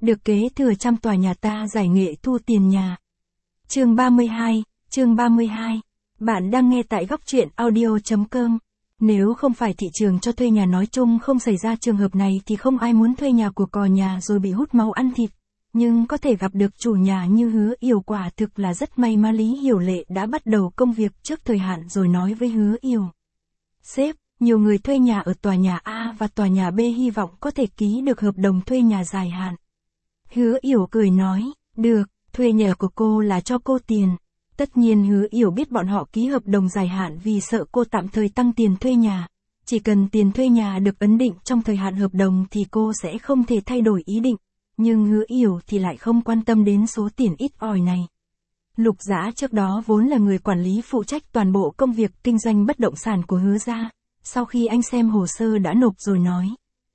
được kế thừa trăm tòa nhà ta giải nghệ thu tiền nhà. Chương 32. Bạn đang nghe tại góc truyện audio.com. Nếu không phải thị trường cho thuê nhà nói chung không xảy ra trường hợp này thì không ai muốn thuê nhà của cò nhà rồi bị hút máu ăn thịt. Nhưng có thể gặp được chủ nhà như Hứa Yểu quả thực là rất may mà. Lý Hiểu Lệ đã bắt đầu công việc trước thời hạn rồi nói với Hứa Yểu. Sếp, nhiều người thuê nhà ở tòa nhà A và tòa nhà B hy vọng có thể ký được hợp đồng thuê nhà dài hạn. Hứa Yểu cười nói, được, thuê nhà của cô là cho cô tiền. Tất nhiên Hứa Yểu biết bọn họ ký hợp đồng dài hạn vì sợ cô tạm thời tăng tiền thuê nhà. Chỉ cần tiền thuê nhà được ấn định trong thời hạn hợp đồng thì cô sẽ không thể thay đổi ý định. Nhưng Hứa Yểu thì lại không quan tâm đến số tiền ít ỏi này. Lục Dã trước đó vốn là người quản lý phụ trách toàn bộ công việc kinh doanh bất động sản của Hứa gia. Sau khi anh xem hồ sơ đã nộp rồi nói.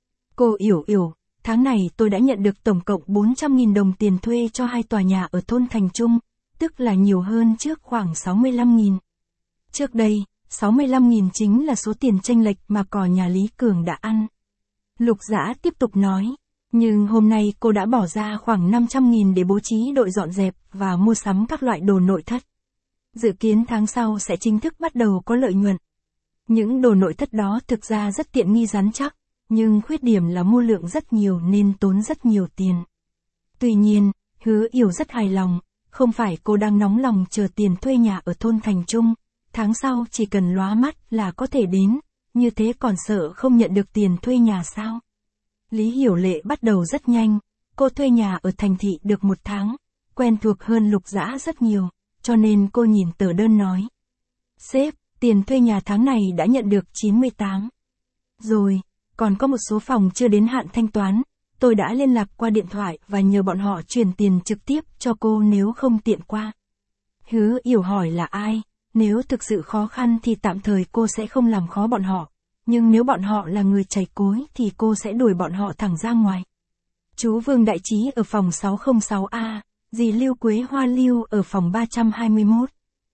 Cô Yểu, tháng này tôi đã nhận được tổng cộng 400.000 đồng tiền thuê cho 2 tòa nhà ở thôn Thành Trung, tức là nhiều hơn trước khoảng 65.000. Trước đây, 65.000 chính là số tiền chênh lệch mà cò nhà Lý Cường đã ăn. Lục Dã tiếp tục nói, nhưng hôm nay cô đã bỏ ra khoảng 500.000 để bố trí đội dọn dẹp và mua sắm các loại đồ nội thất. Dự kiến tháng sau sẽ chính thức bắt đầu có lợi nhuận. Những đồ nội thất đó thực ra rất tiện nghi rắn chắc, nhưng khuyết điểm là mua lượng rất nhiều nên tốn rất nhiều tiền. Tuy nhiên, Hứa Yểu rất hài lòng, không phải cô đang nóng lòng chờ tiền thuê nhà ở thôn Thành Trung, tháng sau chỉ cần lóa mắt là có thể đến, như thế còn sợ không nhận được tiền thuê nhà sao? Lý Hiểu Lệ bắt đầu rất nhanh, cô thuê nhà ở thành thị được 1 tháng, quen thuộc hơn Lục Dã rất nhiều, cho nên cô nhìn tờ đơn nói. Sếp, tiền thuê nhà tháng này đã nhận được 98. Rồi, còn có một số phòng chưa đến hạn thanh toán, tôi đã liên lạc qua điện thoại và nhờ bọn họ chuyển tiền trực tiếp cho cô nếu không tiện qua. Hứa Yểu hỏi là ai, nếu thực sự khó khăn thì tạm thời cô sẽ không làm khó bọn họ, nhưng nếu bọn họ là người chảy cối thì cô sẽ đuổi bọn họ thẳng ra ngoài. Chú Vương Đại Trí ở phòng 606A, dì Lưu Quế Hoa Lưu ở phòng 321.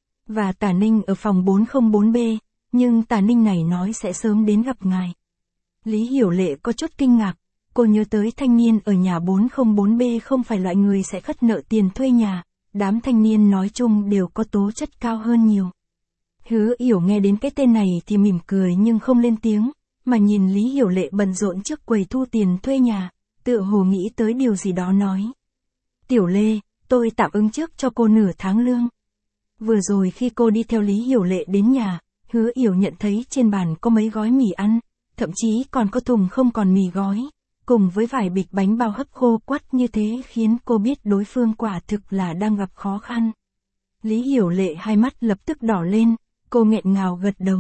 Và Tả Ninh ở phòng 404B, nhưng Tả Ninh này nói sẽ sớm đến gặp ngài. Lý Hiểu Lệ có chút kinh ngạc, cô nhớ tới thanh niên ở nhà 404B không phải loại người sẽ khất nợ tiền thuê nhà, đám thanh niên nói chung đều có tố chất cao hơn nhiều. Hứa Yểu nghe đến cái tên này thì mỉm cười nhưng không lên tiếng, mà nhìn Lý Hiểu Lệ bận rộn trước quầy thu tiền thuê nhà, tựa hồ nghĩ tới điều gì đó nói. Tiểu Lê, tôi tạm ứng trước cho cô nửa tháng lương. Vừa rồi khi cô đi theo Lý Hiểu Lệ đến nhà, Hứa Yểu nhận thấy trên bàn có mấy gói mì ăn, thậm chí còn có thùng không còn mì gói, cùng với vài bịch bánh bao hấp khô quắt như thế khiến cô biết đối phương quả thực là đang gặp khó khăn. Lý Hiểu Lệ hai mắt lập tức đỏ lên, cô nghẹn ngào gật đầu.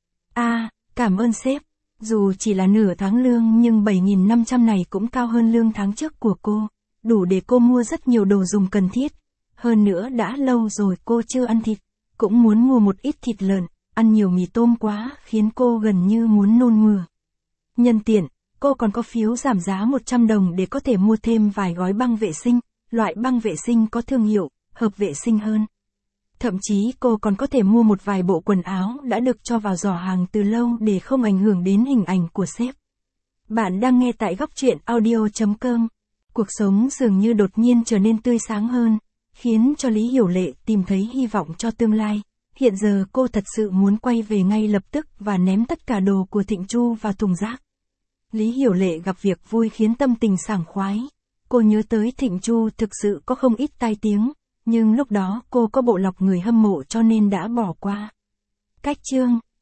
Cảm ơn sếp, dù chỉ là nửa tháng lương nhưng 7.500 này cũng cao hơn lương tháng trước của cô, đủ để cô mua rất nhiều đồ dùng cần thiết. Hơn nữa đã lâu rồi cô chưa ăn thịt, cũng muốn mua một ít thịt lợn, ăn nhiều mì tôm quá khiến cô gần như muốn nôn mửa. Nhân tiện, cô còn có phiếu giảm giá 100 đồng để có thể mua thêm vài gói băng vệ sinh, loại băng vệ sinh có thương hiệu, hợp vệ sinh hơn. Thậm chí cô còn có thể mua một vài bộ quần áo đã được cho vào giỏ hàng từ lâu để không ảnh hưởng đến hình ảnh của sếp. Bạn đang nghe tại góc truyện audio.com. Cuộc sống dường như đột nhiên trở nên tươi sáng hơn, khiến cho Lý Hiểu Lệ tìm thấy hy vọng cho tương lai. Hiện giờ cô thật sự muốn quay về ngay lập tức và ném tất cả đồ của Thịnh Chu vào thùng rác. Lý Hiểu Lệ gặp việc vui khiến tâm tình sảng khoái. Cô nhớ tới Thịnh Chu thực sự có không ít tai tiếng, nhưng lúc đó cô có bộ lọc người hâm mộ cho nên đã bỏ qua. Cách chương